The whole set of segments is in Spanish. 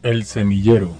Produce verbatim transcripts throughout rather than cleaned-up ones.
El semillero.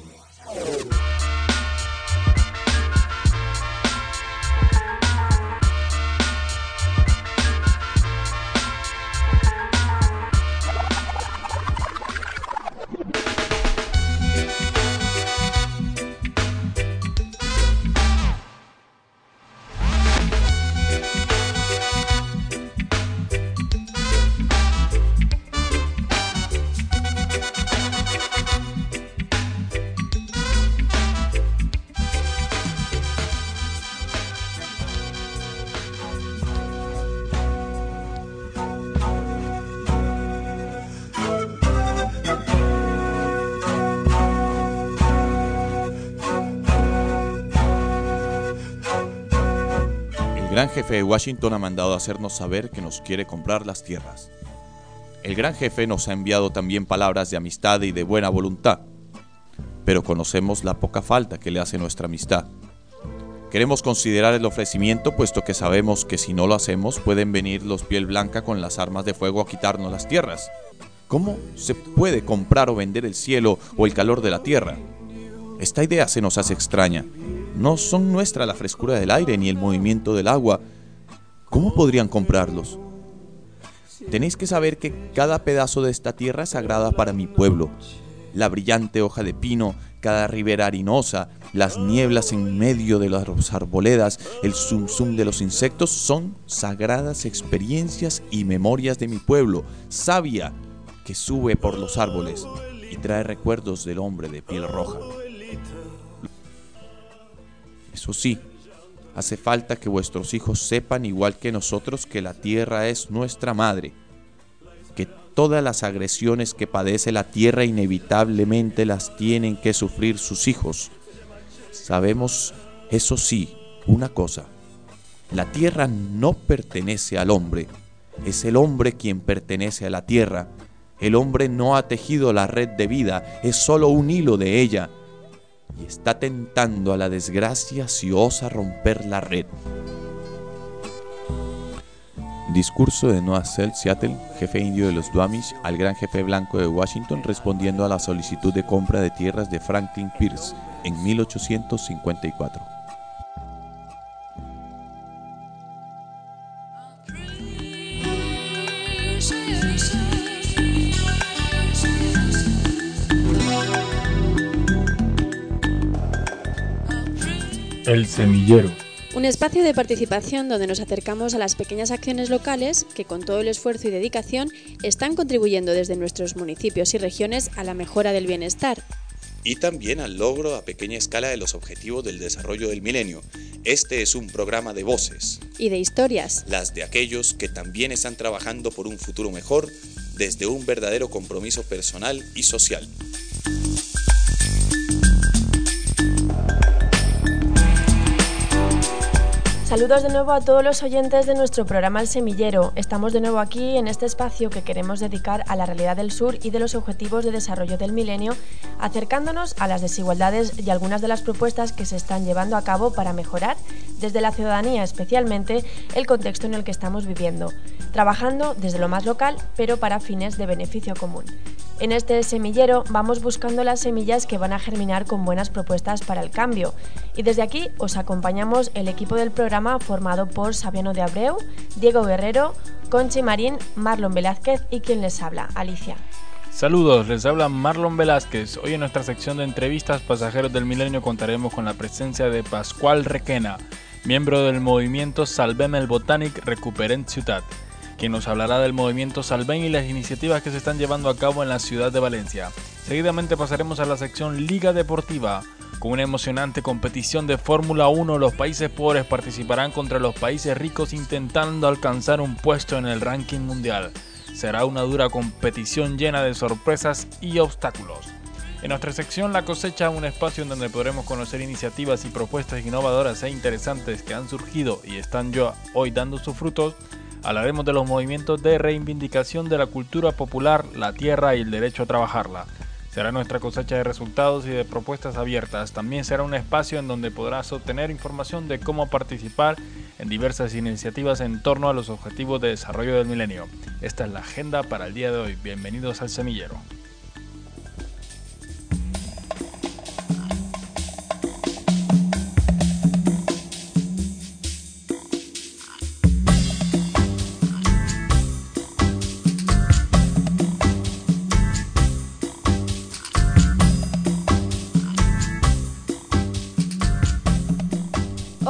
El gran jefe de Washington ha mandado hacernos saber que nos quiere comprar las tierras. El gran jefe nos ha enviado también palabras de amistad y de buena voluntad, pero conocemos la poca falta que le hace nuestra amistad. Queremos considerar el ofrecimiento, puesto que sabemos que si no lo hacemos pueden venir los piel blanca con las armas de fuego a quitarnos las tierras. ¿Cómo se puede comprar o vender el cielo o el calor de la tierra? Esta idea se nos hace extraña. No son nuestra la frescura del aire ni el movimiento del agua. ¿Cómo podrían comprarlos? Tenéis que saber que cada pedazo de esta tierra es sagrada para mi pueblo. La brillante hoja de pino, cada ribera harinosa, las nieblas en medio de las arboledas, el zum zum de los insectos son sagradas experiencias y memorias de mi pueblo, savia que sube por los árboles y trae recuerdos del hombre de piel roja. Eso sí, hace falta que vuestros hijos sepan, igual que nosotros, que la tierra es nuestra madre, que todas las agresiones que padece la tierra inevitablemente las tienen que sufrir sus hijos. Sabemos, eso sí, una cosa: la tierra no pertenece al hombre, es el hombre quien pertenece a la tierra. El hombre no ha tejido la red de vida, es solo un hilo de ella, y está tentando a la desgracia si osa romper la red. Discurso de Noah Seattle, jefe indio de los Duwamish, al gran jefe blanco de Washington, respondiendo a la solicitud de compra de tierras de Franklin Pierce en mil ochocientos cincuenta y cuatro. El semillero. Un espacio de participación donde nos acercamos a las pequeñas acciones locales que, con todo el esfuerzo y dedicación, están contribuyendo desde nuestros municipios y regiones a la mejora del bienestar. Y también al logro a pequeña escala de los objetivos del desarrollo del milenio. Este es un programa de voces. Y de historias. Las de aquellos que también están trabajando por un futuro mejor desde un verdadero compromiso personal y social. Saludos de nuevo a todos los oyentes de nuestro programa El Semillero. Estamos de nuevo aquí en este espacio que queremos dedicar a la realidad del sur y de los objetivos de desarrollo del milenio, acercándonos a las desigualdades y algunas de las propuestas que se están llevando a cabo para mejorar, desde la ciudadanía especialmente, el contexto en el que estamos viviendo, trabajando desde lo más local, pero para fines de beneficio común. En este semillero vamos buscando las semillas que van a germinar con buenas propuestas para el cambio. Y desde aquí os acompañamos el equipo del programa formado por Sabiano de Abreu, Diego Guerrero, Conchi Marín, Marlon Velázquez y quien les habla, Alicia. Saludos, les habla Marlon Velázquez. Hoy en nuestra sección de entrevistas Pasajeros del Milenio contaremos con la presencia de Pascual Requena, miembro del movimiento Salvem el Botànic Recuperem Ciutat, quien nos hablará del movimiento Salvem y las iniciativas que se están llevando a cabo en la ciudad de Valencia. Seguidamente pasaremos a la sección Liga Deportiva. Con una emocionante competición de Fórmula uno, los países pobres participarán contra los países ricos intentando alcanzar un puesto en el ranking mundial. Será una dura competición llena de sorpresas y obstáculos. En nuestra sección La Cosecha, un espacio en donde podremos conocer iniciativas y propuestas innovadoras e interesantes que han surgido y están ya hoy dando sus frutos, hablaremos de los movimientos de reivindicación de la cultura popular, la tierra y el derecho a trabajarla. Será nuestra cosecha de resultados y de propuestas abiertas. También será un espacio en donde podrás obtener información de cómo participar en diversas iniciativas en torno a los objetivos de desarrollo del milenio. Esta es la agenda para el día de hoy. Bienvenidos al Semillero.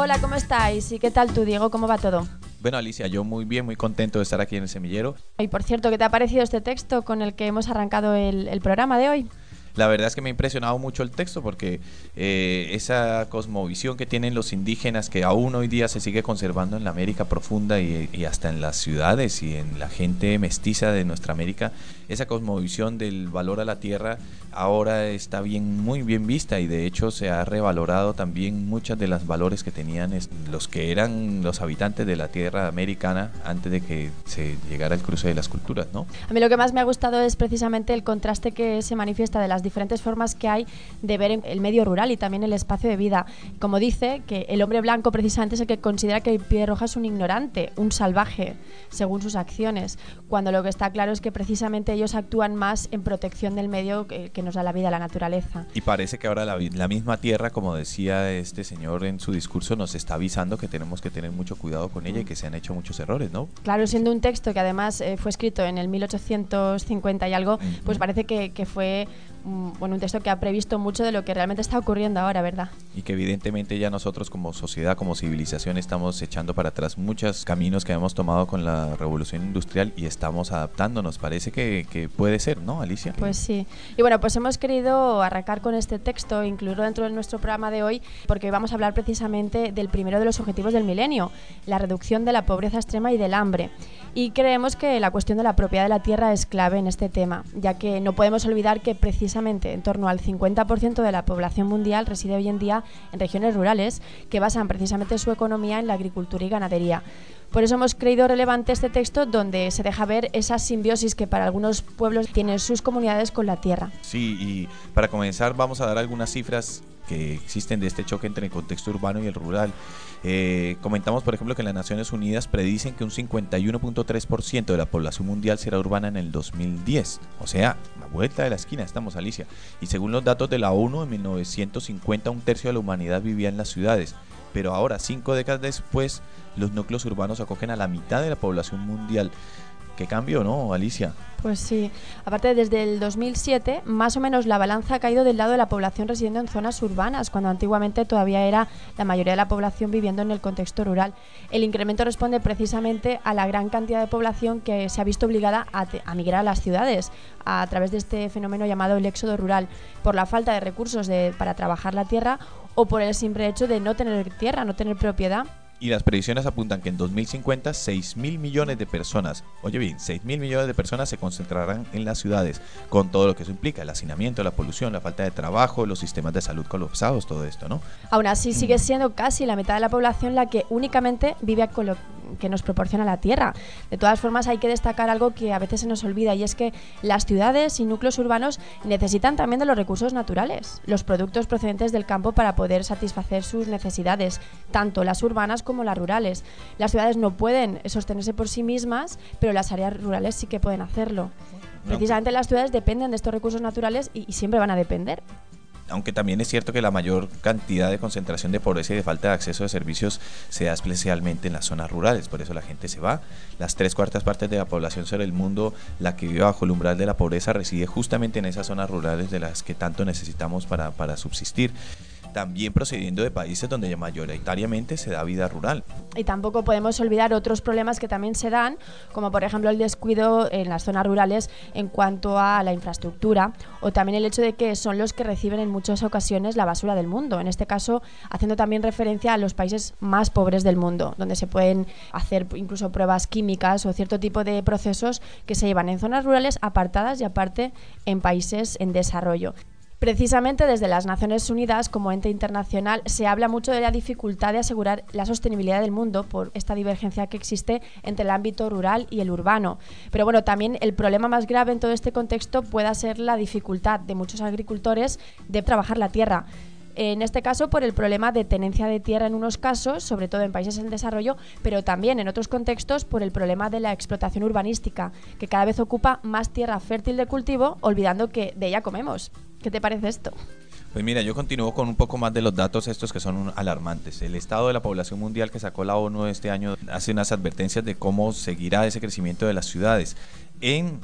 Hola, ¿cómo estáis? ¿Y qué tal tú, Diego? ¿Cómo va todo? Bueno, Alicia, yo muy bien, muy contento de estar aquí en El Semillero. Y por cierto, ¿qué te ha parecido este texto con el que hemos arrancado el, el programa de hoy? La verdad es que me ha impresionado mucho el texto porque eh, esa cosmovisión que tienen los indígenas, que aún hoy día se sigue conservando en la América profunda y, y hasta en las ciudades y en la gente mestiza de nuestra América, esa cosmovisión del valor a la tierra ahora está bien, muy bien vista, y de hecho se ha revalorado también muchas de las valores que tenían los que eran los habitantes de la tierra americana antes de que se llegara el cruce de las culturas, ¿no? A mí lo que más me ha gustado es precisamente el contraste que se manifiesta de las diferentes formas que hay de ver el medio rural y también el espacio de vida. Como dice, que el hombre blanco precisamente es el que considera que Piedroja es un ignorante, un salvaje, según sus acciones, cuando lo que está claro es que precisamente ellos actúan más en protección del medio que, que nos da la vida, la naturaleza. Y parece que ahora la, la misma tierra, como decía este señor en su discurso, nos está avisando que tenemos que tener mucho cuidado con ella y que se han hecho muchos errores, ¿no? Claro, siendo un texto que además eh, fue escrito en el mil ochocientos cincuenta y algo, uh-huh. pues parece que, que fue un, bueno, un texto que ha previsto mucho de lo que realmente está ocurriendo ahora, ¿verdad? Y que evidentemente ya nosotros como sociedad, como civilización, estamos echando para atrás muchos caminos que hemos tomado con la revolución industrial y estamos adaptándonos. Parece que, que puede ser, ¿no, Alicia? Pues sí. Y bueno, pues hemos querido arrancar con este texto, incluirlo dentro de nuestro programa de hoy, porque hoy vamos a hablar precisamente del primero de los objetivos del milenio, la reducción de la pobreza extrema y del hambre. Y creemos que la cuestión de la propiedad de la tierra es clave en este tema, ya que no podemos olvidar que precisamente en torno al cincuenta por ciento de la población mundial reside hoy en día en regiones rurales que basan precisamente su economía en la agricultura y ganadería. Por eso hemos creído relevante este texto donde se deja ver esa simbiosis que para algunos pueblos tienen sus comunidades con la tierra. Sí, y para comenzar vamos a dar algunas cifras que existen de este choque entre el contexto urbano y el rural. Eh, comentamos, por ejemplo, que las Naciones Unidas predicen que un cincuenta y uno punto tres por ciento de la población mundial será urbana en el dos mil diez. O sea, la vuelta de la esquina estamos, Alicia. Y según los datos de la ONU, en mil novecientos cincuenta un tercio de la humanidad vivía en las ciudades. Pero ahora, cinco décadas después, los núcleos urbanos acogen a la mitad de la población mundial. ¿Qué cambio, no, Alicia? Pues sí. Aparte, desde el dos mil siete, más o menos la balanza ha caído del lado de la población residiendo en zonas urbanas, cuando antiguamente todavía era la mayoría de la población viviendo en el contexto rural. El incremento responde precisamente a la gran cantidad de población que se ha visto obligada a, te- a migrar a las ciudades a través de este fenómeno llamado el éxodo rural, por la falta de recursos de, para trabajar la tierra o por el simple hecho de no tener tierra, no tener propiedad. Y las predicciones apuntan que en dos mil cincuenta seis mil millones de personas, oye bien, seis mil millones de personas se concentrarán en las ciudades, con todo lo que eso implica, el hacinamiento, la polución, la falta de trabajo, los sistemas de salud colapsados, todo esto, ¿no? Aún así sigue siendo casi la mitad de la población la que únicamente vive con lo que nos proporciona la tierra. De todas formas, hay que destacar algo que a veces se nos olvida, y es que las ciudades y núcleos urbanos necesitan también de los recursos naturales, los productos procedentes del campo para poder satisfacer sus necesidades, tanto las urbanas como como las rurales. Las ciudades no pueden sostenerse por sí mismas, pero las áreas rurales sí que pueden hacerlo. Precisamente las ciudades dependen de estos recursos naturales y, y siempre van a depender. Aunque también es cierto que la mayor cantidad de concentración de pobreza y de falta de acceso a servicios se da especialmente en las zonas rurales, por eso la gente se va. Las tres cuartas partes de la población sobre el mundo, la que vive bajo el umbral de la pobreza, reside justamente en esas zonas rurales de las que tanto necesitamos para, para subsistir. También procediendo de países donde mayoritariamente se da vida rural. Y tampoco podemos olvidar otros problemas que también se dan, como por ejemplo el descuido en las zonas rurales en cuanto a la infraestructura, o también el hecho de que son los que reciben en muchas ocasiones la basura del mundo, en este caso haciendo también referencia a los países más pobres del mundo, donde se pueden hacer incluso pruebas químicas o cierto tipo de procesos que se llevan en zonas rurales apartadas y aparte en países en desarrollo. Precisamente desde las Naciones Unidas como ente internacional se habla mucho de la dificultad de asegurar la sostenibilidad del mundo por esta divergencia que existe entre el ámbito rural y el urbano. Pero bueno, también el problema más grave en todo este contexto puede ser la dificultad de muchos agricultores de trabajar la tierra. En este caso por el problema de tenencia de tierra en unos casos, sobre todo en países en desarrollo, pero también en otros contextos por el problema de la explotación urbanística, que cada vez ocupa más tierra fértil de cultivo, olvidando que de ella comemos. ¿Qué te parece esto? Pues mira, yo continúo con un poco más de los datos estos que son alarmantes. El estado de la población mundial que sacó la ONU este año hace unas advertencias de cómo seguirá ese crecimiento de las ciudades. En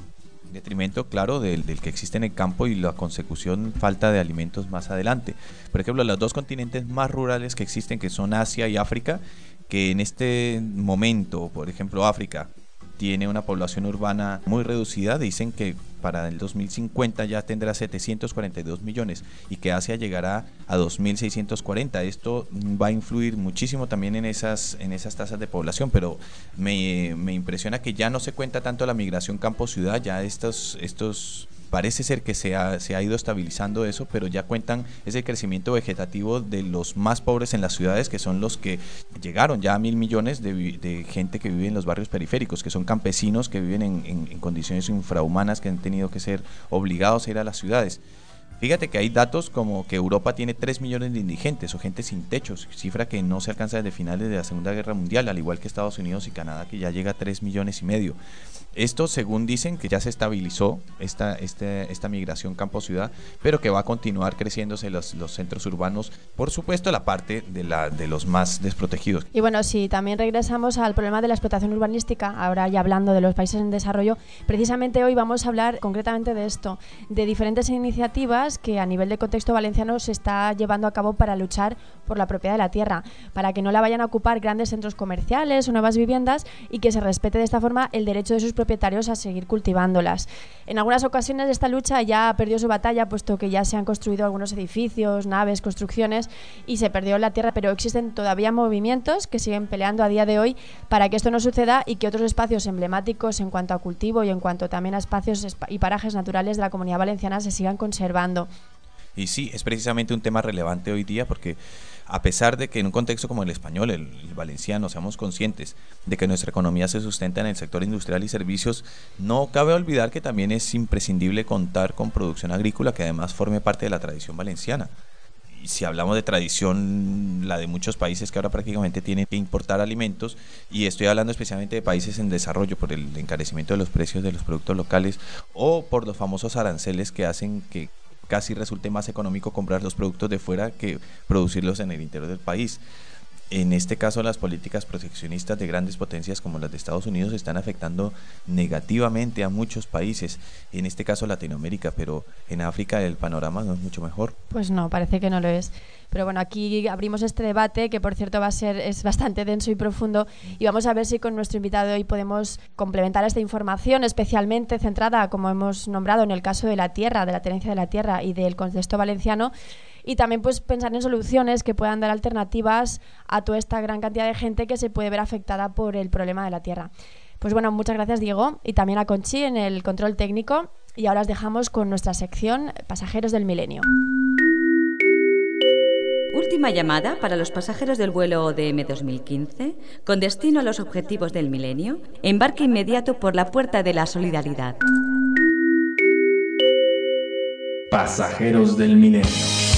detrimento, claro, del, del que existe en el campo y la consecución falta de alimentos más adelante. Por ejemplo, los dos continentes más rurales que existen, que son Asia y África, que en este momento, por ejemplo, África tiene una población urbana muy reducida, dicen que para el dos mil cincuenta ya tendrá setecientos cuarenta y dos millones y que Asia llegará a dos mil seiscientos cuarenta. Esto va a influir muchísimo también en esas, en esas tasas de población, pero me, me impresiona que ya no se cuenta tanto la migración campo-ciudad, ya estos, estos parece ser que se ha, se ha ido estabilizando eso, pero ya cuentan ese crecimiento vegetativo de los más pobres en las ciudades, que son los que llegaron ya a mil millones de, de gente que vive en los barrios periféricos, que son campesinos que viven en, en, en condiciones infrahumanas, que han tenido que ser obligados a ir a las ciudades. Fíjate que hay datos como que Europa tiene tres millones de indigentes o gente sin techos, cifra que no se alcanza desde finales de la Segunda Guerra Mundial, al igual que Estados Unidos y Canadá, que ya llega a tres millones y medio. Esto, según dicen, que ya se estabilizó esta, este, esta migración campo-ciudad, pero que va a continuar creciéndose los, los centros urbanos, por supuesto la parte de, la, de los más desprotegidos. Y bueno, si también regresamos al problema de la explotación urbanística, ahora ya hablando de los países en desarrollo, precisamente hoy vamos a hablar concretamente de esto, de diferentes iniciativas que a nivel de contexto valenciano se está llevando a cabo para luchar por la propiedad de la tierra, para que no la vayan a ocupar grandes centros comerciales o nuevas viviendas y que se respete de esta forma el derecho de sus propietarios a seguir cultivándolas. En algunas ocasiones esta lucha ya perdió su batalla, puesto que ya se han construido algunos edificios, naves, construcciones y se perdió la tierra, pero existen todavía movimientos que siguen peleando a día de hoy para que esto no suceda y que otros espacios emblemáticos en cuanto a cultivo y en cuanto también a espacios y parajes naturales de la Comunidad Valenciana se sigan conservando. Y sí, es precisamente un tema relevante hoy día porque a pesar de que en un contexto como el español, el, el valenciano, seamos conscientes de que nuestra economía se sustenta en el sector industrial y servicios, no cabe olvidar que también es imprescindible contar con producción agrícola que además forme parte de la tradición valenciana. Y si hablamos de tradición, la de muchos países que ahora prácticamente tienen que importar alimentos, y estoy hablando especialmente de países en desarrollo por el encarecimiento de los precios de los productos locales o por los famosos aranceles que hacen que casi resulte más económico comprar los productos de fuera que producirlos en el interior del país. En este caso, las políticas proteccionistas de grandes potencias como las de Estados Unidos están afectando negativamente a muchos países, en este caso Latinoamérica, pero en África el panorama no es mucho mejor. Pues no, parece que no lo es. Pero bueno, aquí abrimos este debate que por cierto va a ser es bastante denso y profundo y vamos a ver si con nuestro invitado hoy podemos complementar esta información especialmente centrada, como hemos nombrado, en el caso de la tierra, de la tenencia de la tierra y del contexto valenciano, y también pues pensar en soluciones que puedan dar alternativas a toda esta gran cantidad de gente que se puede ver afectada por el problema de la tierra. Pues bueno, muchas gracias Diego y también a Conchi en el control técnico, y ahora os dejamos con nuestra sección Pasajeros del Milenio. Última llamada para los pasajeros del vuelo O D M dos mil quince, con destino a los objetivos del milenio. Embarque inmediato por la puerta de la solidaridad. Pasajeros del Milenio.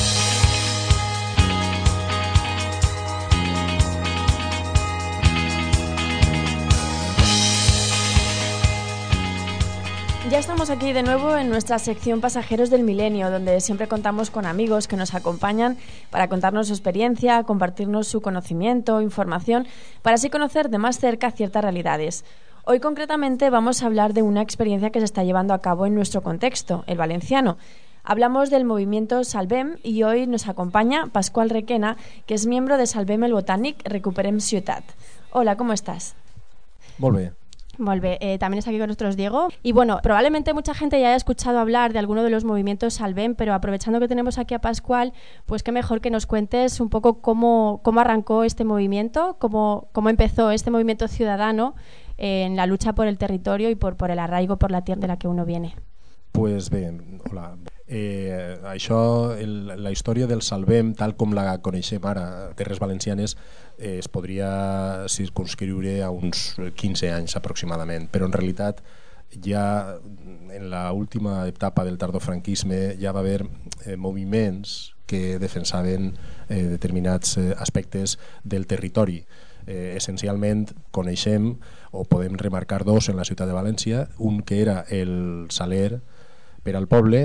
Ya estamos aquí de nuevo en nuestra sección Pasajeros del Milenio, donde siempre contamos con amigos que nos acompañan para contarnos su experiencia, compartirnos su conocimiento, información, para así conocer de más cerca ciertas realidades. Hoy concretamente vamos a hablar de una experiencia que se está llevando a cabo en nuestro contexto, el valenciano. Hablamos del movimiento Salvem y hoy nos acompaña Pasqual Requena, que es miembro de Salvem el Botànic Recuperem Ciutat. Hola, ¿cómo estás? Molt bé. Molt bé, eh, también está aquí con nosotros Diego. Y bueno, probablemente mucha gente ya haya escuchado hablar de alguno de los movimientos Salvem, pero aprovechando que tenemos aquí a Pasqual, pues qué mejor que nos cuentes un poco cómo, cómo arrancó este movimiento, cómo, cómo empezó este movimiento ciudadano eh, en la lucha por el territorio y por, por el arraigo por la tierra de la que uno viene. Pues bé, hola. Eh, això, el, la història del Salvem, tal com la coneixem ara, Terres Valencianes, eh, es podria circunscriure a uns quinze anys aproximadament, però en realitat ja en l'última etapa del tardofranquisme ja va haver eh, moviments que defensaven eh, determinats eh, aspectes del territori. Eh, essencialment coneixem o podem remarcar dos en la ciutat de València, un que era el saler per al poble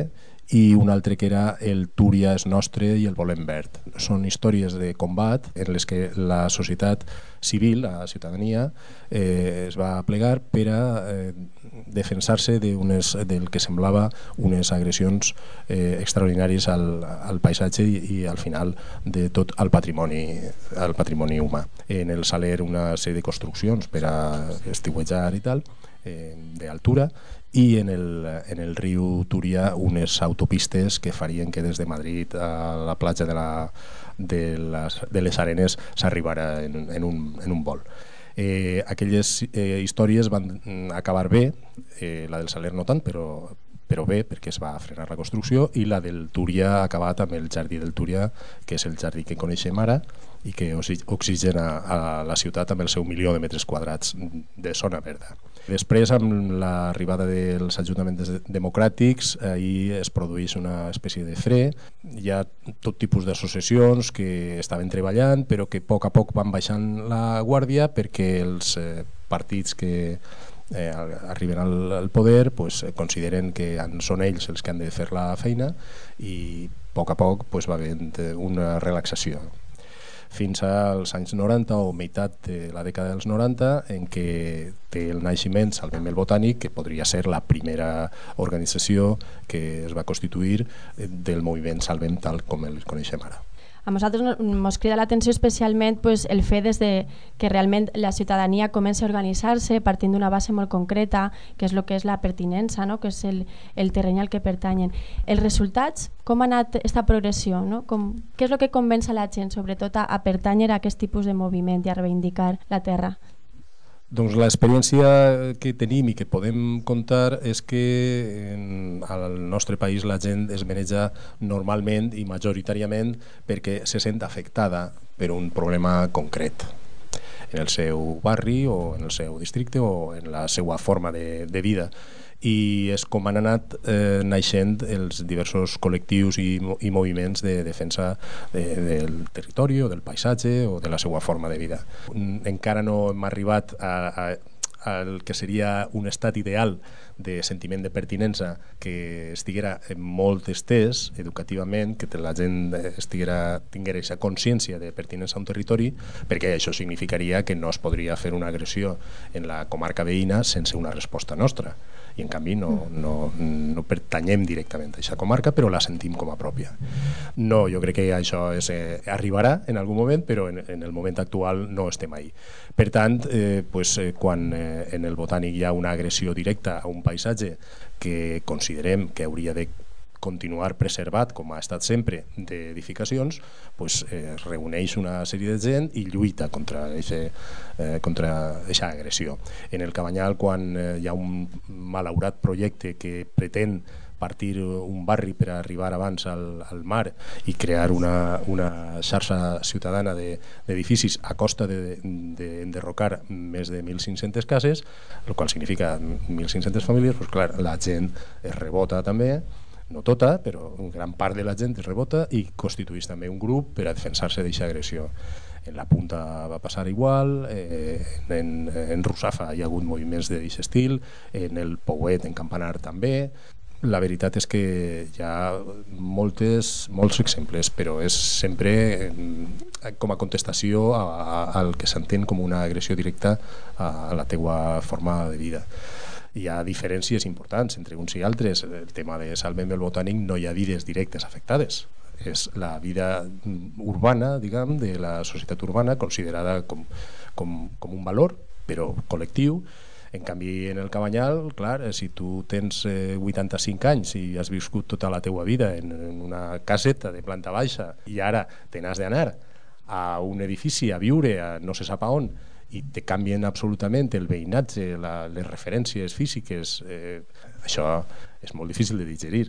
i un altre que era el Túria és nostre i el Volem Verd. Són històries de combat en les que la societat civil, la ciutadania, eh, es va plegar per a eh, defensar-se d'unes, del que semblava unes agressions eh, extraordinàries al, al paisatge i, i al final de tot el patrimoni, el patrimoni humà. En el Saler una sèrie de construccions per a estiuejar i tal, eh, d'altura, i en el, en el riu Túria unes autopistes que farien que des de Madrid a la platja de, la, de, les, de les Arenes s'arribara en, en, un, en un vol. Eh, aquelles eh, històries van acabar bé, eh, la del Saler no tant, però, però bé, perquè es va frenar la construcció, i la del Túria ha acabat amb el jardí del Túria, que és el jardí que coneixem ara i que oxigena a la ciutat amb el seu milió de metres quadrats de zona verda. Després, amb l'arribada dels ajuntaments democràtics, ahir es produeix una espècie de fre. Hi ha tot tipus d'associacions que estaven treballant, però que a poc a poc van baixant la guàrdia perquè els partits que eh, arriben al, al poder pues, consideren que són ells els que han de fer la feina i a poc a poc pues, va havent una relaxació. Fins als anys noranta o meitat de la dècada dels noranta, en què té el naixement Salvem el Botànic, que podria ser la primera organització que es va constituir del moviment Salvem tal com el coneixem ara. A nosaltres ens crida l'atenció especialment pues, el fet des de que realment la ciutadania comença a organitzar-se partint d'una base molt concreta, que és el que és la pertinença, no? Que és el, el terreny al que pertanyen. Els resultats, com ha anat aquesta progressió? No? Com, què és el que convenç a la gent, sobretot a, a pertànyer a aquest tipus de moviment i a reivindicar la terra? Doncs l'experiència que tenim i que podem contar és que en, al nostre país la gent es maneja normalment i majoritàriament perquè se sent afectada per un problema concret en el seu barri o en el seu districte o en la seva forma de, de vida. I és com han anat eh, naixent els diversos col·lectius i, i moviments de defensa de, del territori o del paisatge o de la seva forma de vida. Encara no hem arribat a, a, al que seria un estat ideal de sentiment de pertinença que estiguera molt estès educativament, que la gent estiguera, tinguera aquesta consciència de pertinença a un territori, perquè això significaria que no es podria fer una agressió en la comarca veïna sense una resposta nostra. I en canvi no, no, no pertanyem directament a aquesta comarca, però la sentim com a pròpia. No, jo crec que això és, eh, arribarà en algun moment, però en, en el moment actual no estem ahí. Per tant, eh, pues, eh, quan eh, en el Botànic hi ha una agressió directa a un paisatge que considerem que hauria de continuar preservat, com ha estat sempre, d'edificacions, pues, eh, es reuneix una sèrie de gent i lluita contra aquesta eh, contra aquesta agressió. En el Cabanyal, quan eh, hi ha un malaurat projecte que pretén partir un barri per arribar abans al, al mar i crear una, una xarxa ciutadana d'edificis a costa d'enderrocar de, de més de mil cinc-centes cases, el qual significa mil cinc-centes famílies, pues, clar, la gent es rebota també, no tota, però una gran part de la gent es rebota i constitueix també un grup per a defensar-se d'aquesta agressió. En la Punta va passar igual, eh, en, en Russafa hi ha hagut moviments d'aquest estil, en el Pouet, en Campanar també. La veritat és que hi ha moltes, molts exemples, però és sempre eh, com a contestació a, a, al que s'entén com una agressió directa a, a la teua forma de vida. Hi ha diferències importants entre uns i altres. El tema de Salvem el Botànic no hi ha vides directes afectades. És la vida urbana, diguem, de la societat urbana considerada com, com, com un valor, però col·lectiu. En canvi, en el Cabanyal, clar, si tu tens eh, vuitanta-cinc anys i has viscut tota la teua vida en, en una caseta de planta baixa i ara te n'has d'anar a un edifici a viure a no se sap a on i te canvien absolutament el veïnatge, la, les referències físiques, eh, això és molt difícil de digerir.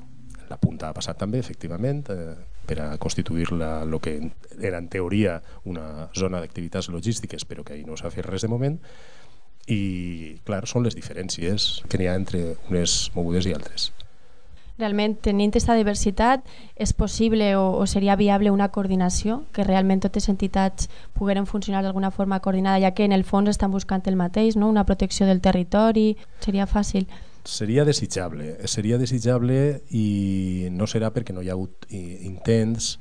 La Punta ha passat també, efectivament, eh, per a constituir la, lo que era en teoria una zona d'activitats logístiques, però que ahir no s'ha fet res de moment. I, clar, són les diferències que n'hi ha entre unes mogudes i altres. Realment, tenint aquesta diversitat, és possible o, o seria viable una coordinació, que realment totes les entitats pogueren funcionar d'alguna forma coordinada, ja que en el fons estan buscant el mateix, no? Una protecció del territori, seria fàcil. Seria desitjable, seria desitjable i no serà perquè no hi ha hagut intents,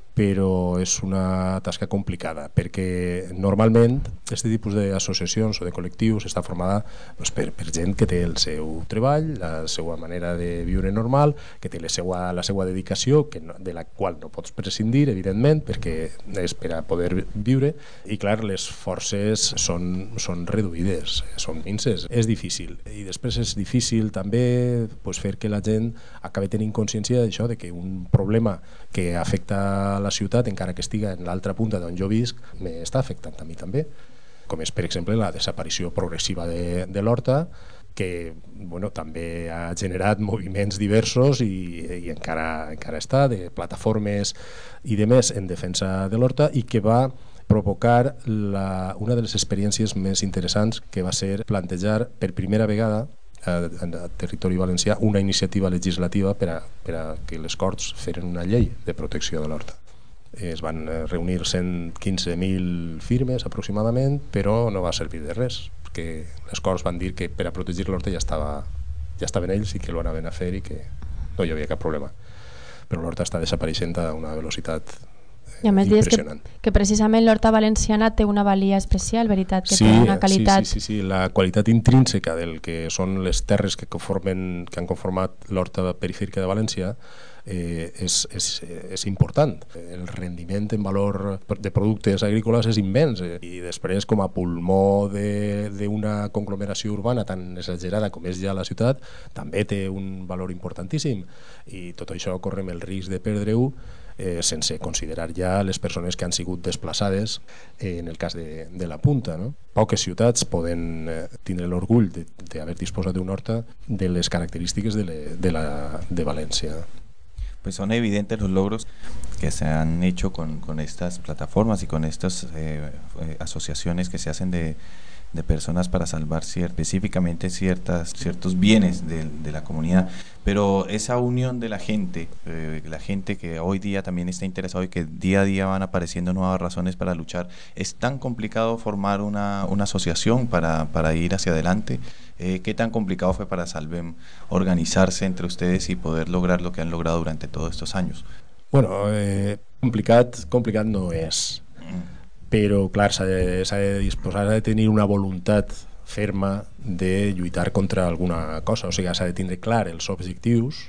però és una tasca complicada, perquè normalment aquest tipus d'associacions o de col·lectius està formada doncs, per, per gent que té el seu treball, la seva manera de viure normal, que té la seva, la seva dedicació, que no, de la qual no pots prescindir, evidentment, perquè és per a poder viure, i clar, les forces són, són reduïdes, són minces. És difícil, i després és difícil també pues, fer que la gent acabi tenint consciència d'això, de que un problema que afecta la ciutat, encara que estiga en l'altra punta d'on jo visc, m'està afectant a mi també, com és per exemple la desaparició progressiva de, de l'Horta, que bueno, també ha generat moviments diversos i, i encara, encara està, de plataformes i de més en defensa de l'Horta, i que va provocar la, una de les experiències més interessants, que va ser plantejar per primera vegada en el territori valencià una iniciativa legislativa per a, per a que les Corts feren una llei de protecció de l'Horta. Es van reunir cent quinze mil firmes aproximadament, però no va servir de res, perquè les Corts van dir que per a protegir l'Horta ja, estava, ja estaven ells i que ho anaven a fer i que no hi havia cap problema. Però l'Horta està desapareixent a una velocitat I a més dius que, que precisament l'Horta valenciana té una valia especial, veritat? Que sí, té una qualitat... sí, sí, sí, sí, la qualitat intrínseca del que són les terres que, conformen, que han conformat l'Horta perifèrica de València eh, és, és, és important. El rendiment en valor de productes agrícoles és immens eh, i després com a pulmó d'una conglomeració urbana tan exagerada com és ja la ciutat també té un valor importantíssim i tot això correm el risc de perdre-ho Eh, sense considerar ja les persones que han sigut desplaçades eh, en el cas de, de la Punta. No? Poques ciutats poden eh, tindre l'orgull d'haver disposat d'una horta de les característiques de, le, de, la, de València. Pues son evidentes los logros que se han hecho con, con estas plataformas y con estas eh, eh, asociaciones que se hacen de de personas para salvar cier específicamente ciertas, ciertos bienes de, de la comunidad, pero esa unión de la gente, eh, la gente que hoy día también está interesada y que día a día van apareciendo nuevas razones para luchar, es tan complicado formar una, una asociación para, para ir hacia adelante. Eh, ¿Qué tan complicado fue para Salvem organizarse entre ustedes y poder lograr lo que han logrado durante todos estos años? Bueno, eh, complicat, complicat no és. Mm. Però clar, s'ha de, de disposar de tenir una voluntat ferma de lluitar contra alguna cosa, o sigui, s'ha de tindre clar els objectius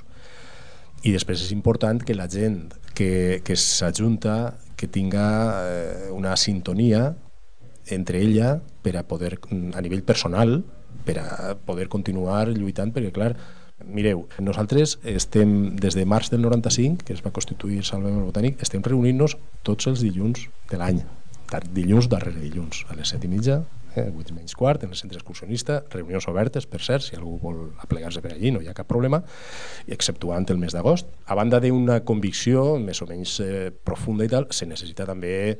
i després és important que la gent que, que s'ajunta que tinga eh, una sintonia entre ella per a poder, a nivell personal, per a poder continuar lluitant, perquè clar, mireu, nosaltres estem des de març del noranta-cinc, que es va constituir Salvem el Botànic, estem reunint-nos tots els dilluns de l'any, dilluns darrere dilluns, a les set i mitja, eh, vuit menys quart, en el centre excursionista, reunions obertes, per cert, si algú vol aplegar-se per allí no hi ha cap problema, exceptuant el mes d'agost. A banda d'una convicció més o menys eh, profunda i tal, se necessita també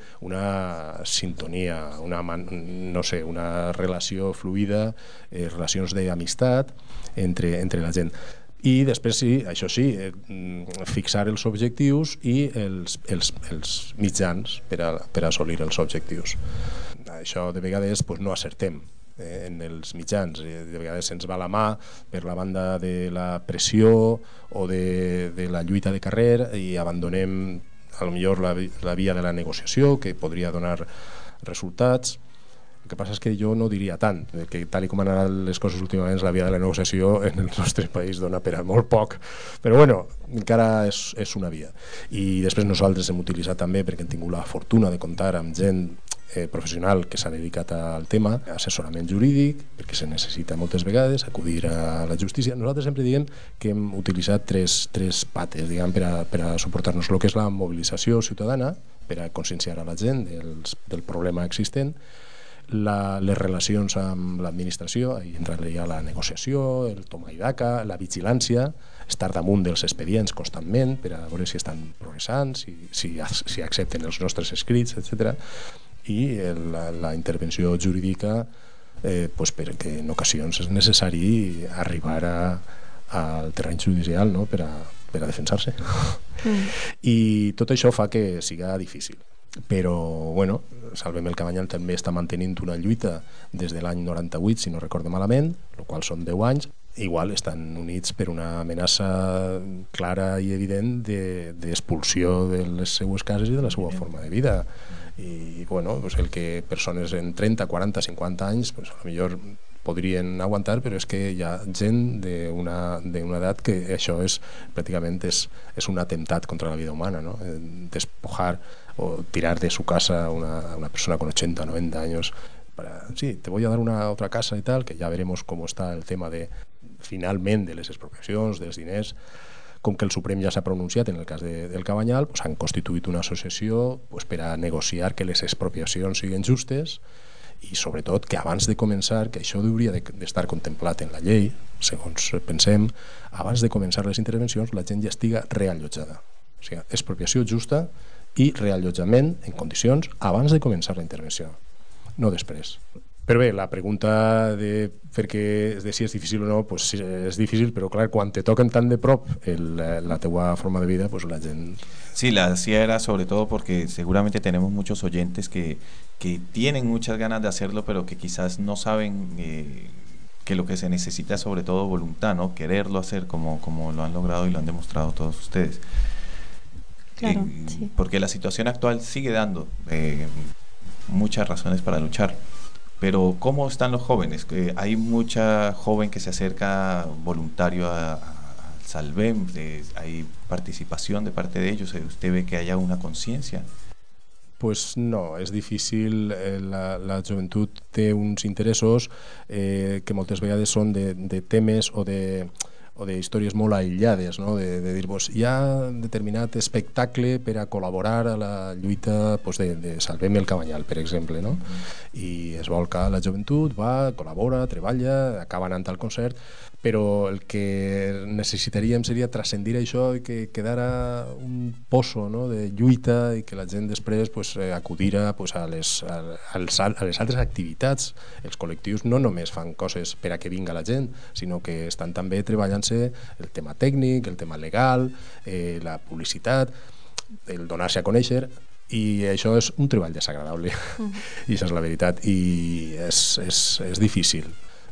una sintonia, una, no sé, una relació fluida, eh, relacions d'amistat entre, entre la gent. I després sí, això sí, eh, fixar els objectius i els, els, els mitjans per a, per a assolir els objectius. Això de vegades pues, no acertem eh, en els mitjans, de vegades se'ns va la mà per la banda de la pressió o de, de la lluita de carrer i abandonem a lo millor la, la via de la negociació que podria donar resultats. El que passa és que jo no diria tant, que tal com han anat les coses últimament, la via de la negociació en el nostre país dona per a molt poc, però bueno, encara és, és una via. I després nosaltres hem utilitzat també, perquè hem tingut la fortuna de comptar amb gent eh, professional que s'ha dedicat al tema, assessorament jurídic, perquè se necessita moltes vegades, acudir a la justícia. Nosaltres sempre diguem que hem utilitzat tres, tres pates, diguem, per a, per a suportar-nos el que és la mobilització ciutadana, per a conscienciar a la gent dels, del problema existent, La, les relacions amb l'administració, ahí entra ja la negociació, el toma i daca, la vigilància, estar damunt dels expedients constantment per a veure si estan progressant, si, si, si accepten els nostres escrits, etcètera. I la, la intervenció jurídica eh, pues perquè en ocasions és necessari arribar a, al terreny judicial, no? per, a, per a defensar-se. Mm. I tot això fa que siga difícil. Però, bueno, Salvem el Cabanyal també està mantenint una lluita des de l'any noranta-vuit, si no recordo malament, el qual són deu anys, igual estan units per una amenaça clara i evident d'expulsió de, de les seues cases i de la seva forma de vida. I bueno, pues el que persones en trenta, quaranta, cinquanta anys pues, a lo millor podrien aguantar, però és que hi ha gent d'una edat que això és pràcticament és, és un atemptat contra la vida humana, ¿no? Despojar o tirar de su casa a una, una persona con ochenta, noventa años para, sí, te voy a dar una otra casa y tal, que ya veremos cómo está el tema de finalment de les expropiacions, dels diners. Com que el Suprem ja s'ha pronunciat en el cas de, del Cabanyal, pues han constituït una associació pues, per a negociar que les expropiacions siguin justes i sobretot que abans de començar, que això hauria d'estar contemplat en la llei, segons pensem, abans de començar les intervencions la gent ja estiga reallotjada. O sigui, expropiació justa i reallotjament en condicions abans de començar la intervenció, no després. Però bé, la pregunta de, perquè, de si és difícil o no, pues és difícil, però clar, quan te toquen tan de prop el, la teua forma de vida, pues la gent... Sí, la hacía era sobre todo porque seguramente tenemos muchos oyentes que, que tienen muchas ganas de hacerlo, pero que quizás no saben eh, que lo que se necesita es sobre todo voluntad, ¿no? Quererlo hacer como, como lo han logrado y lo han demostrado todos ustedes. Claro, eh, sí. Porque la situación actual sigue dando eh, muchas razones para luchar. Pero ¿cómo están los jóvenes? Eh, hay mucha joven que se acerca voluntario al Salvem, eh, hay participación de parte de ellos, eh, ¿usted ve que haya una conciencia? Pues no, és difícil, eh, la, la joventut té uns interessos eh, que moltes vegades són de, de temes o de... o de històries molt aïllades, no? de, de dir, pues, hi ha determinat espectacle per a col·laborar a la lluita pues, de, de Salvem el Cabanyal, per exemple, no? I es volca la joventut, va, col·labora, treballa, acaba anant al concert, però el que necessitaríem seria transcendir això i que quedara un pozo, no? de lluita i que la gent després pues, acudira pues, a, les, a, als, a les altres activitats. Els col·lectius no només fan coses per a que vinga la gent, sinó que estan també treballant-se el tema tècnic, el tema legal, eh, la publicitat, el donar-se a conèixer, i això és un treball desagradable, mm. i això és la veritat, i és, és, és difícil.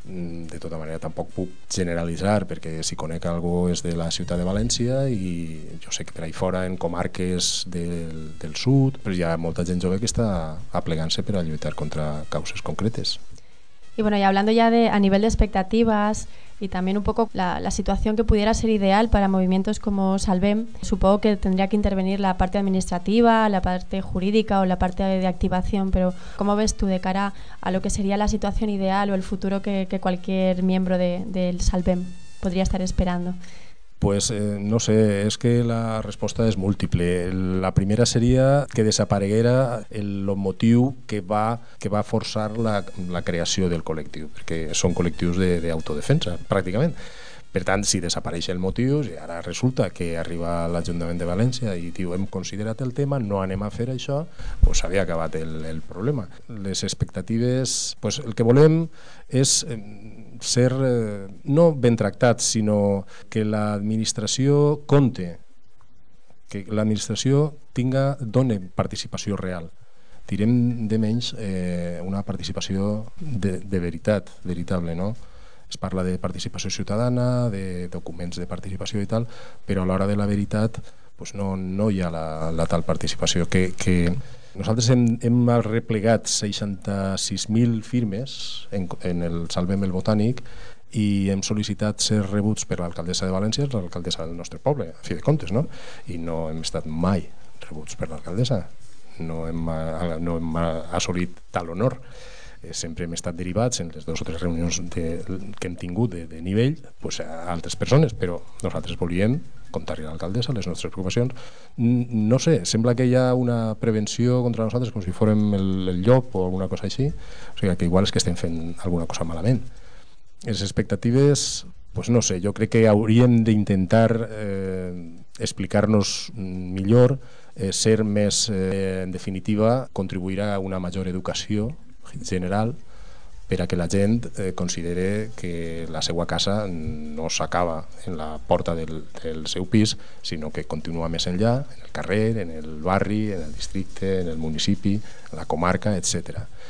De tota manera tampoc puc generalitzar perquè si conec algú és de la ciutat de València i jo sé que per ahí fora en comarques del, del sud però hi ha molta gent jove que està aplegant-se per a lluitar contra causes concretes. Y bueno, y hablando ya de a nivel de expectativas y también un poco la, la situación que pudiera ser ideal para movimientos como Salvem, supongo que tendría que intervenir la parte administrativa, la parte jurídica o la parte de, de activación, pero ¿cómo ves tú de cara a lo que sería la situación ideal o el futuro que, que cualquier miembro de, del Salvem podría estar esperando? Pues eh, no sé, és que la resposta és múltiple. La primera seria que desapareguera el, el motiu que va, que va forçar la, la creació del col·lectiu, perquè són col·lectius d'autodefensa, pràcticament. Per tant, si desapareix el motiu, i ara resulta que arriba l'Ajuntament de València i diu hem considerat el tema, no anem a fer això, doncs s'havia acabat el, el problema. Les expectatives, doncs el que volem és ser eh, no ben tractats, sinó que l'administració compte, que l'administració tinga, doni participació real. Tirem de menys eh, una participació de, de veritat, veritable, no? Es parla de participació ciutadana, de documents de participació i tal, però a l'hora de la veritat pues no, no hi ha la, la tal participació que, que nosaltres hem, hem replegat seixanta-sis mil firmes en, en el Salvem el Botànic i hem sol·licitat ser rebuts per l'alcaldessa de València, l'alcaldessa del nostre poble, a fi de comptes, no? I no hem estat mai rebuts per l'alcaldessa, no hem, no hem assolit tal honor. Sempre hem estat derivats en les dues o tres reunions de, que hem tingut de, de nivell pues, a altres persones, però nosaltres volíem contar-li a l'alcaldessa les nostres preocupacions. No sé, sembla que hi ha una prevenció contra nosaltres com si fórem el, el llop o alguna cosa així, o sigui que igual és que estem fent alguna cosa malament. Les expectatives, pues no sé, jo crec que hauríem d'intentar eh, explicar-nos millor, eh, ser més, eh, en definitiva, contribuir a una major educació general per a que la gent eh, considere que la seva casa no s'acaba en la porta del, del seu pis, sinó que continua més enllà, en el carrer, en el barri, en el districte, en el municipi, en la comarca, etcètera.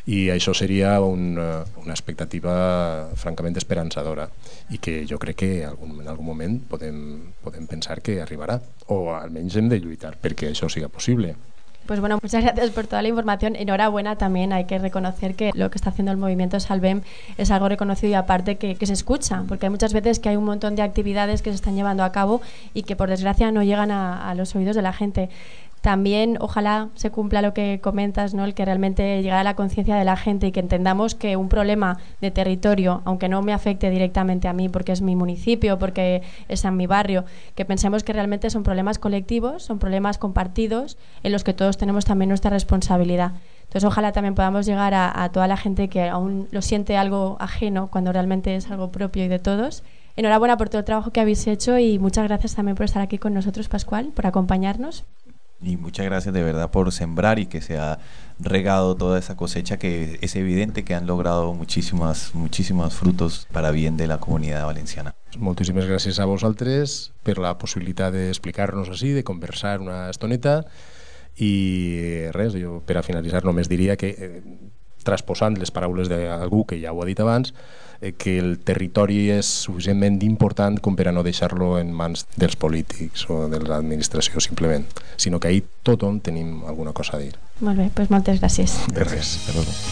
i això seria un, una expectativa francament esperançadora i que jo crec que algun, en algun moment podem, podem pensar que arribarà, o almenys hem de lluitar perquè això siga possible. Pues bueno, muchas gracias por toda la información. Enhorabuena, también hay que reconocer que lo que está haciendo el movimiento Salvem es algo reconocido y aparte que, que se escucha, porque hay muchas veces que hay un montón de actividades que se están llevando a cabo y que por desgracia no llegan a, a los oídos de la gente. También ojalá se cumpla lo que comentas, ¿no? El que realmente llegara a la conciencia de la gente y que entendamos que un problema de territorio, aunque no me afecte directamente a mí porque es mi municipio, porque es en mi barrio, que pensemos que realmente son problemas colectivos, son problemas compartidos en los que todos tenemos también nuestra responsabilidad. Entonces ojalá también podamos llegar a, a toda la gente que aún lo siente algo ajeno cuando realmente es algo propio y de todos. Enhorabuena por todo el trabajo que habéis hecho y muchas gracias también por estar aquí con nosotros, Pascual, por acompañarnos. Y muchas gracias de verdad por sembrar y que se ha regado toda esa cosecha, que es evidente que han logrado muchísimas, muchísimos frutos para bien de la comunidad valenciana. Moltíssimes gràcies a vosaltres per la possibilitat d'explicar-nos així, de conversar una estoneta i res, jo per a finalitzar només diria que eh, trasposant les paraules d'algú que ja ho ha dit abans, eh, que el territori és suficientment important com per a no deixar-lo en mans dels polítics o de l'administració simplement, sinó que ahir tothom tenim alguna cosa a dir. Molt bé, doncs moltes gràcies. De res. De res.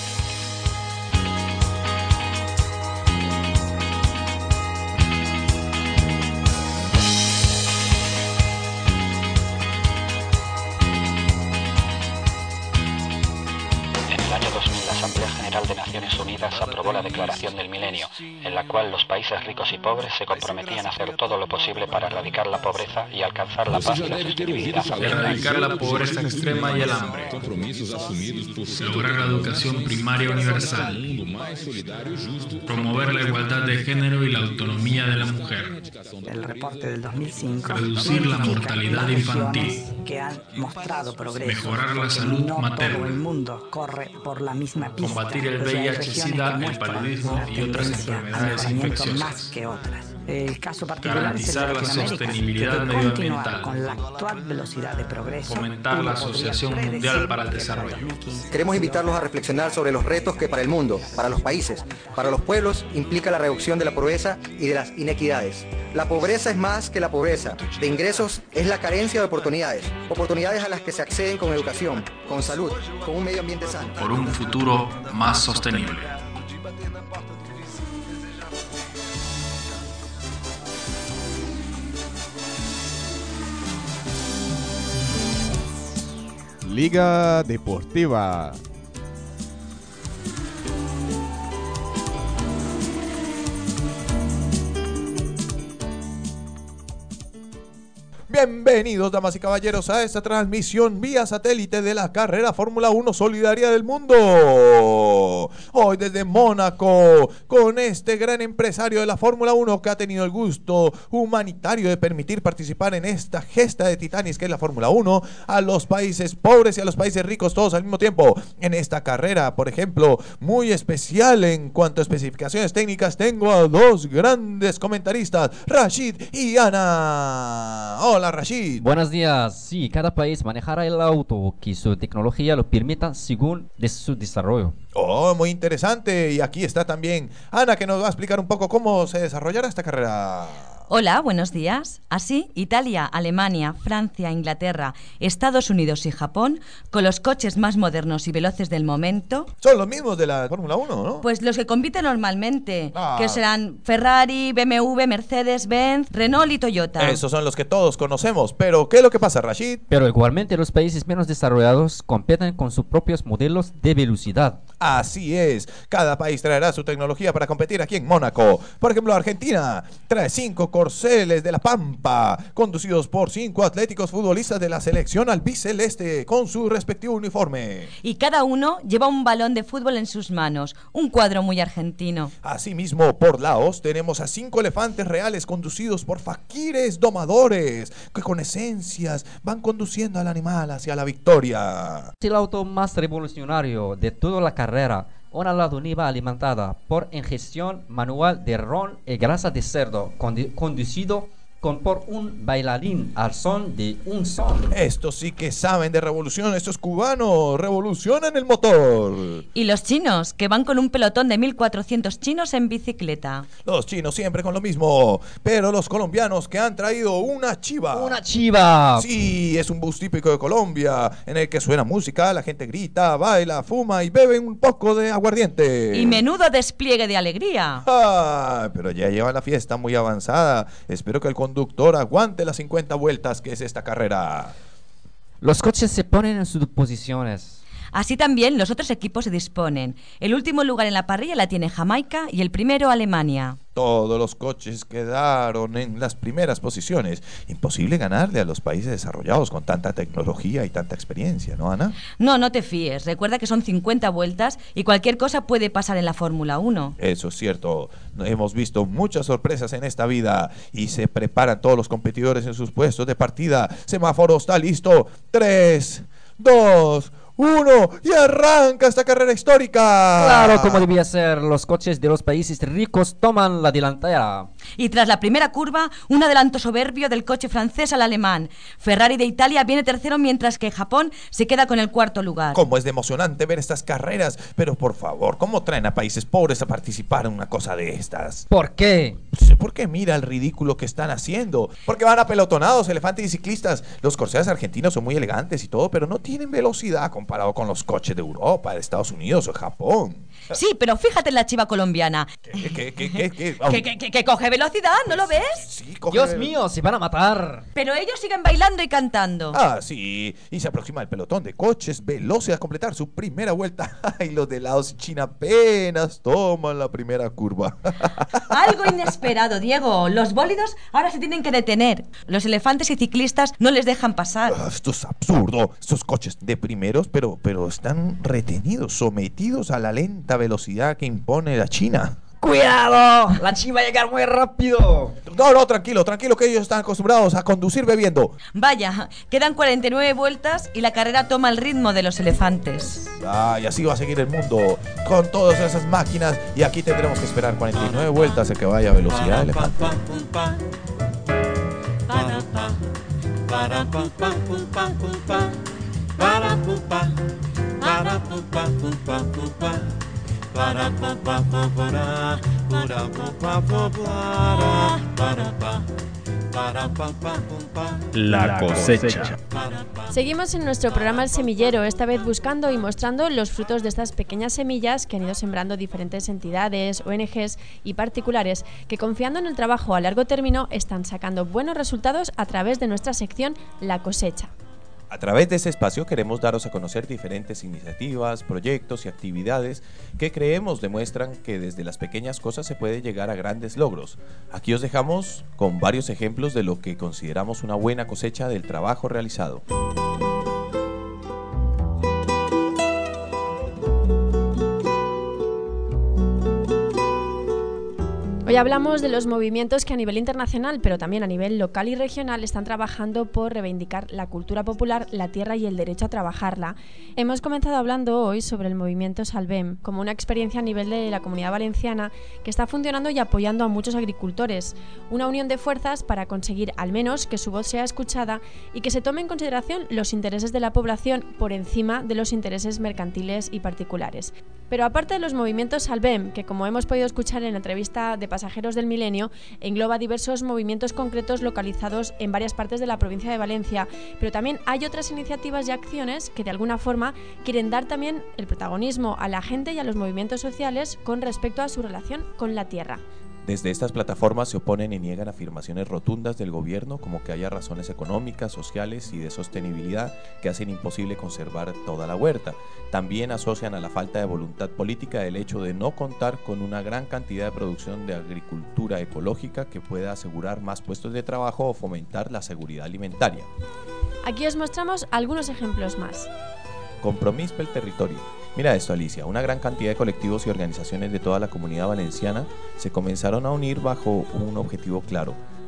de Naciones Unidas aprobó la Declaración del Milenio, en la cual los países ricos y pobres se comprometían a hacer todo lo posible para erradicar la pobreza y alcanzar la paz y la sostenibilidad. Erradicar la pobreza extrema y el hambre. Lograr la educación primaria universal. Promover la igualdad de género y la autonomía de la mujer. El reporte del dos mil cinco reducir la mortalidad infantil. Que han mostrado progreso. Mejorar la salud no materna. Todo el mundo corre por la misma pista. Combatir el V I H, SIDA, el paludismo y otras enfermedades infecciosas. Más que otras. El caso particular garantizar es el de la sostenibilidad medioambiental. Con la actual velocidad de progreso. Fomentar la Asociación Mundial para el Desarrollo. Queremos invitarlos a reflexionar sobre los retos que para el mundo, para los países, para los pueblos implica la reducción de la pobreza y de las inequidades. La pobreza es más que la pobreza de ingresos, es la carencia de oportunidades, oportunidades a las que se acceden con educación, con salud, con un medio ambiente sano. Por un futuro más sostenible. Liga Deportiva. Bienvenidos, damas y caballeros, a esta transmisión vía satélite de la carrera Fórmula uno Solidaria del Mundo. Hoy desde Mónaco, con este gran empresario de la Fórmula uno que ha tenido el gusto humanitario de permitir participar en esta gesta de titanes que es la Fórmula uno a los países pobres y a los países ricos todos al mismo tiempo. En esta carrera, por ejemplo, muy especial en cuanto a especificaciones técnicas, tengo a dos grandes comentaristas, Rashid y Ana. Hola, Rashid. Buenos días. Sí, cada país manejará el auto que su tecnología lo permita según de su desarrollo. Oh, muy interesante. Y aquí está también Ana, que nos va a explicar un poco cómo se desarrollará esta carrera. Hola, buenos días. Así, Italia, Alemania, Francia, Inglaterra, Estados Unidos y Japón, con los coches más modernos y veloces del momento. Son los mismos de la Fórmula uno, ¿no? Pues los que compiten normalmente, ah. que serán Ferrari, B M W, Mercedes, Benz, Renault y Toyota. Esos son los que todos conocemos. Pero, ¿qué es lo que pasa, Rashid? Pero igualmente los países menos desarrollados compiten con sus propios modelos de velocidad. Así es. Cada país traerá su tecnología para competir aquí en Mónaco. Por ejemplo, Argentina trae cinco corceles de la Pampa, conducidos por cinco atléticos futbolistas de la selección albiceleste con su respectivo uniforme. Y cada uno lleva un balón de fútbol en sus manos, un cuadro muy argentino. Asimismo, por Laos tenemos a cinco elefantes reales conducidos por faquires domadores, que con esencias van conduciendo al animal hacia la victoria. Es el auto más revolucionario de toda la carrera. Una ladoniva alimentada por ingestión manual de ron y grasa de cerdo, condu conducido con por un bailarín al son de un son. Estos sí que saben de revolución, estos cubanos, revolucionan el motor. Y los chinos, que van con un pelotón de mil cuatrocientos chinos en bicicleta. Los chinos siempre con lo mismo, pero los colombianos que han traído una chiva. ¡Una chiva! Sí, es un bus típico de Colombia, en el que suena música, la gente grita, baila, fuma y bebe un poco de aguardiente. Y menudo despliegue de alegría. Ah, pero ya llevan la fiesta muy avanzada. Espero que el conductor aguante las cincuenta vueltas que es esta carrera. Los coches se ponen en sus posiciones. Así también los otros equipos se disponen. El último lugar en la parrilla la tiene Jamaica y el primero Alemania. Todos los coches quedaron en las primeras posiciones. Imposible ganarle a los países desarrollados con tanta tecnología y tanta experiencia, ¿no, Ana? No, no te fíes. Recuerda que son cincuenta vueltas y cualquier cosa puede pasar en la Fórmula uno. Eso es cierto. Hemos visto muchas sorpresas en esta vida y se preparan todos los competidores en sus puestos de partida. Semáforo está listo. Tres, dos, uno y arranca esta carrera histórica. Claro, como debía ser, los coches de los países ricos toman la delantera. Y tras la primera curva, un adelanto soberbio del coche francés al alemán. Ferrari de Italia viene tercero, mientras que Japón se queda con el cuarto lugar. Cómo es de emocionante ver estas carreras, pero por favor, ¿cómo traen a países pobres a participar en una cosa de estas? ¿Por qué? Porque mira el ridículo que están haciendo. Porque van apelotonados, elefantes y ciclistas. Los corceas argentinos son muy elegantes y todo, pero no tienen velocidad comparado con los coches de Europa, de Estados Unidos o Japón. Sí, pero fíjate en la chiva colombiana. ¿Qué, qué, qué, qué, qué? ¿Que, que, que, que coge velocidad? ¿No lo ves? Sí, coge... Dios mío, se van a matar. Pero ellos siguen bailando y cantando. Ah, sí. Y se aproxima el pelotón de coches veloces a completar su primera vuelta. Y los de Laos y China apenas toman la primera curva. Algo inesperado, Diego. Los bólidos ahora se tienen que detener. Los elefantes y ciclistas no les dejan pasar. Ah, esto es absurdo. Estos coches de primeros, pero, pero están retenidos, sometidos a la lenta velocidad que impone la China. ¡Cuidado! La chiva va a llegar muy rápido. No, no, tranquilo, tranquilo, que ellos están acostumbrados a conducir bebiendo. Vaya, quedan cuarenta y nueve vueltas y la carrera toma el ritmo de los elefantes. Ah, y así va a seguir el mundo, con todas esas máquinas. Y aquí tendremos que esperar cuarenta y nueve vueltas a que vaya a velocidad de elefante. La cosecha. Seguimos en nuestro programa El Semillero, esta vez buscando y mostrando los frutos de estas pequeñas semillas que han ido sembrando diferentes entidades, O N Ges y particulares que, confiando en el trabajo a largo término, están sacando buenos resultados a través de nuestra sección La Cosecha. A través de este espacio queremos daros a conocer diferentes iniciativas, proyectos y actividades que creemos demuestran que desde las pequeñas cosas se puede llegar a grandes logros. Aquí os dejamos con varios ejemplos de lo que consideramos una buena cosecha del trabajo realizado. Hoy hablamos de los movimientos que a nivel internacional, pero también a nivel local y regional, están trabajando por reivindicar la cultura popular, la tierra y el derecho a trabajarla. Hemos comenzado hablando hoy sobre el movimiento Salvem, como una experiencia a nivel de la Comunidad Valenciana que está funcionando y apoyando a muchos agricultores. Una unión de fuerzas para conseguir al menos que su voz sea escuchada y que se tome en consideración los intereses de la población por encima de los intereses mercantiles y particulares. Pero aparte de los movimientos Salvem, que como hemos podido escuchar en la entrevista de Pasajeros del Milenio, engloba diversos movimientos concretos localizados en varias partes de la provincia de Valencia, pero también hay otras iniciativas y acciones que de alguna forma quieren dar también el protagonismo a la gente y a los movimientos sociales con respecto a su relación con la tierra. Desde estas plataformas se oponen y niegan afirmaciones rotundas del gobierno como que haya razones económicas, sociales y de sostenibilidad que hacen imposible conservar toda la huerta. También asocian a la falta de voluntad política el hecho de no contar con una gran cantidad de producción de agricultura ecológica que pueda asegurar más puestos de trabajo o fomentar la seguridad alimentaria. Aquí os mostramos algunos ejemplos más. Compromís pel territorio. Mira esto, Alicia, una gran cantidad de colectivos y organizaciones de toda la comunidad valenciana se comenzaron a unir bajo un objetivo claro: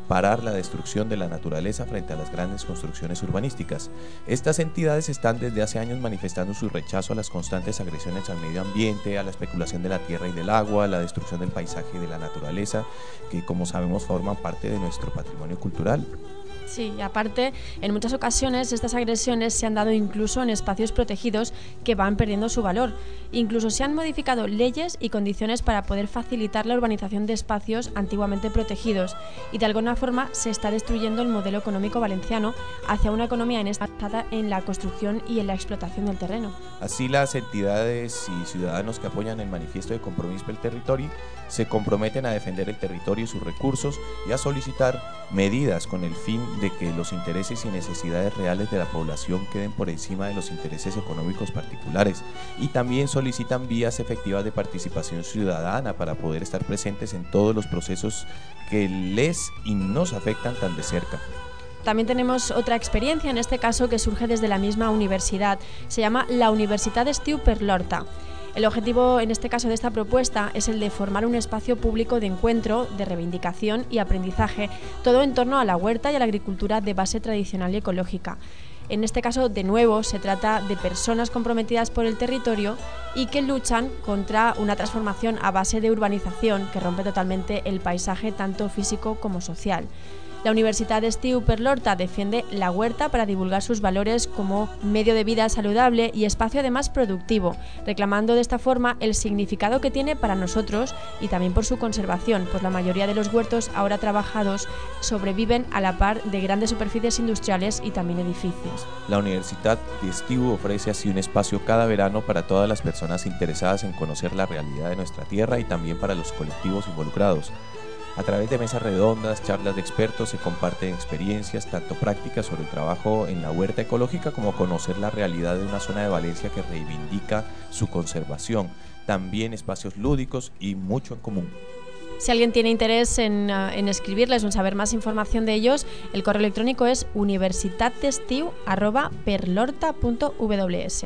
parar la destrucción de la naturaleza frente a las grandes construcciones urbanísticas. Estas entidades están desde hace años manifestando su rechazo a las constantes agresiones al medio ambiente, a la especulación de la tierra y del agua, a la destrucción del paisaje y de la naturaleza, que como sabemos forman parte de nuestro patrimonio cultural. Sí, y aparte, en muchas ocasiones estas agresiones se han dado incluso en espacios protegidos que van perdiendo su valor. Incluso se han modificado leyes y condiciones para poder facilitar la urbanización de espacios antiguamente protegidos y de alguna forma se está destruyendo el modelo económico valenciano hacia una economía basada en la construcción y en la explotación del terreno. Así, las entidades y ciudadanos que apoyan el manifiesto de compromiso del territorio se comprometen a defender el territorio y sus recursos y a solicitar medidas con el fin de que los intereses y necesidades reales de la población queden por encima de los intereses económicos particulares, y también solicitan vías efectivas de participación ciudadana para poder estar presentes en todos los procesos que les y nos afectan tan de cerca. También tenemos otra experiencia, en este caso que surge desde la misma universidad. Se llama la Universitat Estiu per l'Horta. El objetivo, en este caso, de esta propuesta es el de formar un espacio público de encuentro, de reivindicación y aprendizaje, todo en torno a la huerta y a la agricultura de base tradicional y ecológica. En este caso, de nuevo, se trata de personas comprometidas por el territorio y que luchan contra una transformación a base de urbanización que rompe totalmente el paisaje tanto físico como social. La Universitat Estiu per l'Horta defiende la huerta para divulgar sus valores como medio de vida saludable y espacio además productivo, reclamando de esta forma el significado que tiene para nosotros y también por su conservación, pues la mayoría de los huertos ahora trabajados sobreviven a la par de grandes superficies industriales y también edificios. La Universitat Estiu ofrece así un espacio cada verano para todas las personas interesadas en conocer la realidad de nuestra tierra y también para los colectivos involucrados. A través de mesas redondas, charlas de expertos, se comparten experiencias, tanto prácticas sobre el trabajo en la huerta ecológica como conocer la realidad de una zona de Valencia que reivindica su conservación, también espacios lúdicos y mucho en común. Si alguien tiene interés en, uh, en escribirles o en saber más información de ellos, el correo electrónico es universitatestiu arroba perlhorta punto w s.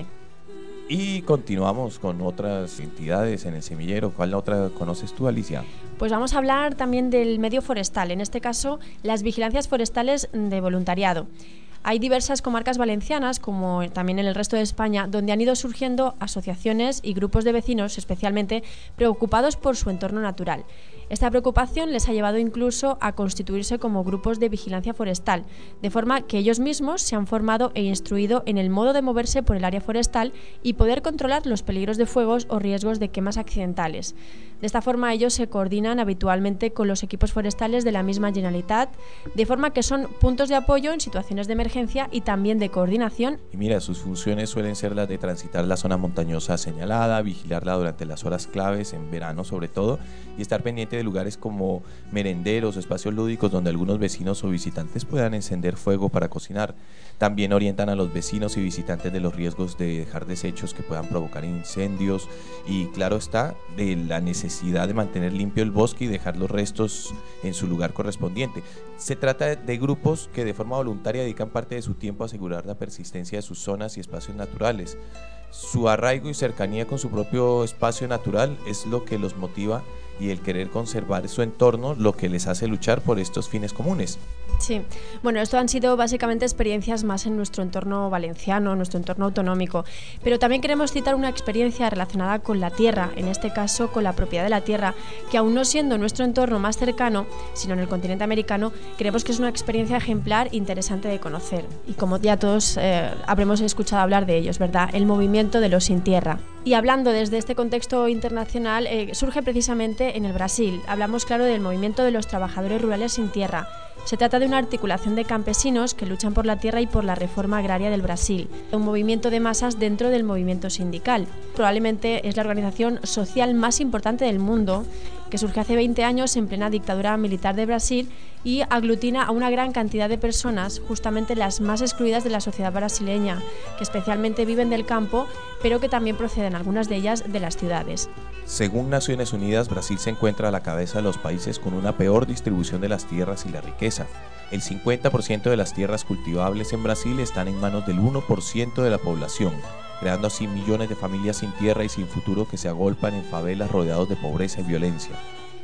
Y continuamos con otras entidades en el semillero. ¿Cuál otra conoces tú, Alicia? Pues vamos a hablar también del medio forestal, en este caso las vigilancias forestales de voluntariado. Hay diversas comarcas valencianas, como también en el resto de España, donde han ido surgiendo asociaciones y grupos de vecinos especialmente preocupados por su entorno natural. Esta preocupación les ha llevado incluso a constituirse como grupos de vigilancia forestal, de forma que ellos mismos se han formado e instruido en el modo de moverse por el área forestal y poder controlar los peligros de fuegos o riesgos de quemas accidentales. De esta forma ellos se coordinan habitualmente con los equipos forestales de la misma Generalitat, de forma que son puntos de apoyo en situaciones de emergencia y también de coordinación. Y mira, sus funciones suelen ser las de transitar la zona montañosa señalada, vigilarla durante las horas claves, en verano sobre todo, y estar pendiente de lugares como merenderos, espacios lúdicos donde algunos vecinos o visitantes puedan encender fuego para cocinar. También orientan a los vecinos y visitantes de los riesgos de dejar desechos que puedan provocar incendios y, claro está, de la necesidad de mantener limpio el bosque y dejar los restos en su lugar correspondiente. Se trata de grupos que de forma voluntaria dedican parte de su tiempo a asegurar la persistencia de sus zonas y espacios naturales. Su arraigo y cercanía con su propio espacio natural es lo que los motiva, y el querer conservar su entorno lo que les hace luchar por estos fines comunes. Sí, bueno, esto han sido básicamente experiencias más en nuestro entorno valenciano, nuestro entorno autonómico, pero también queremos citar una experiencia relacionada con la tierra, en este caso con la propiedad de la tierra, que aún no siendo nuestro entorno más cercano, sino en el continente americano, creemos que es una experiencia ejemplar interesante de conocer, y como ya todos eh, habremos escuchado hablar de ellos, ¿verdad? El movimiento de los sin tierra. Y hablando desde este contexto internacional, eh, surge precisamente en el Brasil. Hablamos, claro, del movimiento de los trabajadores rurales sin tierra. Se trata de una articulación de campesinos que luchan por la tierra y por la reforma agraria del Brasil, un movimiento de masas dentro del movimiento sindical. Probablemente es la organización social más importante del mundo, que surge hace veinte años en plena dictadura militar de Brasil y aglutina a una gran cantidad de personas, justamente las más excluidas de la sociedad brasileña, que especialmente viven del campo, pero que también proceden algunas de ellas de las ciudades. Según Naciones Unidas, Brasil se encuentra a la cabeza de los países con una peor distribución de las tierras y la riqueza. El cincuenta por ciento de las tierras cultivables en Brasil están en manos del uno por ciento de la población, creando así millones de familias sin tierra y sin futuro que se agolpan en favelas rodeados de pobreza y violencia.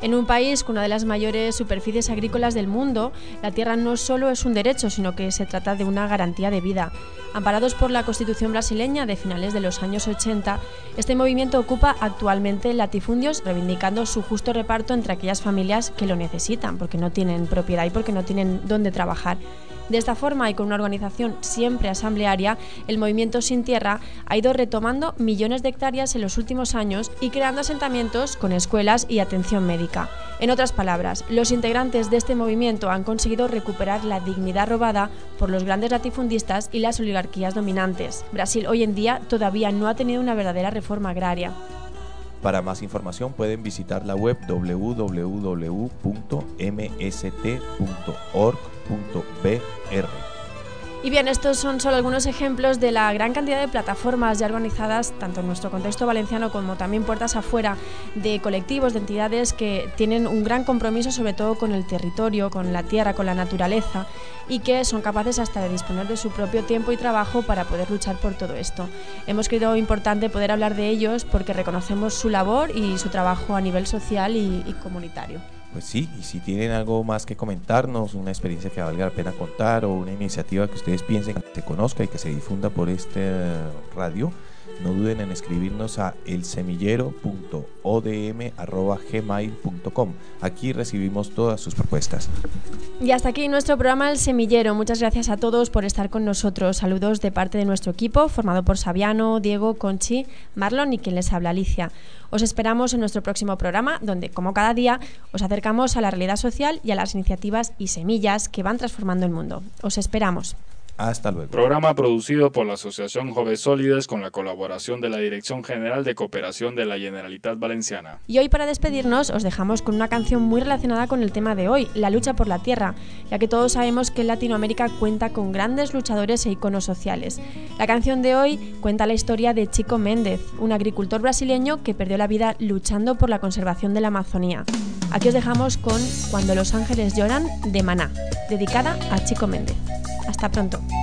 En un país con una de las mayores superficies agrícolas del mundo, la tierra no solo es un derecho, sino que se trata de una garantía de vida. Amparados por la Constitución brasileña de finales de los años ochenta, este movimiento ocupa actualmente latifundios reivindicando su justo reparto entre aquellas familias que lo necesitan, porque no tienen propiedad y porque no tienen dónde trabajar. De esta forma, y con una organización siempre asamblearia, el movimiento Sin Tierra ha ido retomando millones de hectáreas en los últimos años y creando asentamientos con escuelas y atención médica. En otras palabras, los integrantes de este movimiento han conseguido recuperar la dignidad robada por los grandes latifundistas y las oligarquías dominantes. Brasil hoy en día todavía no ha tenido una verdadera reforma agraria. Para más información pueden visitar la web w w w punto m s t punto org punto b r. Y bien, estos son solo algunos ejemplos de la gran cantidad de plataformas ya organizadas, tanto en nuestro contexto valenciano como también puertas afuera, de colectivos, de entidades que tienen un gran compromiso sobre todo con el territorio, con la tierra, con la naturaleza, y que son capaces hasta de disponer de su propio tiempo y trabajo para poder luchar por todo esto. Hemos creído importante poder hablar de ellos porque reconocemos su labor y su trabajo a nivel social y, y comunitario. Pues sí, y si tienen algo más que comentarnos, una experiencia que valga la pena contar o una iniciativa que ustedes piensen que se conozca y que se difunda por este radio, no duden en escribirnos a el semillero punto o d m arroba gmail punto com. Aquí recibimos todas sus propuestas. Y hasta aquí nuestro programa El Semillero. Muchas gracias a todos por estar con nosotros. Saludos de parte de nuestro equipo, formado por Sabiano, Diego, Conchi, Marlon y quien les habla, Alicia. Os esperamos en nuestro próximo programa, donde, como cada día, os acercamos a la realidad social y a las iniciativas y semillas que van transformando el mundo. Os esperamos. Hasta luego. Programa producido por la Asociación Joves Sólides con la colaboración de la Dirección General de Cooperación de la Generalitat Valenciana. Y hoy, para despedirnos, os dejamos con una canción muy relacionada con el tema de hoy, la lucha por la tierra, ya que todos sabemos que Latinoamérica cuenta con grandes luchadores e iconos sociales. La canción de hoy cuenta la historia de Chico Méndez, un agricultor brasileño que perdió la vida luchando por la conservación de la Amazonía. Aquí os dejamos con Cuando los ángeles lloran, de Maná, dedicada a Chico Méndez. Hasta pronto.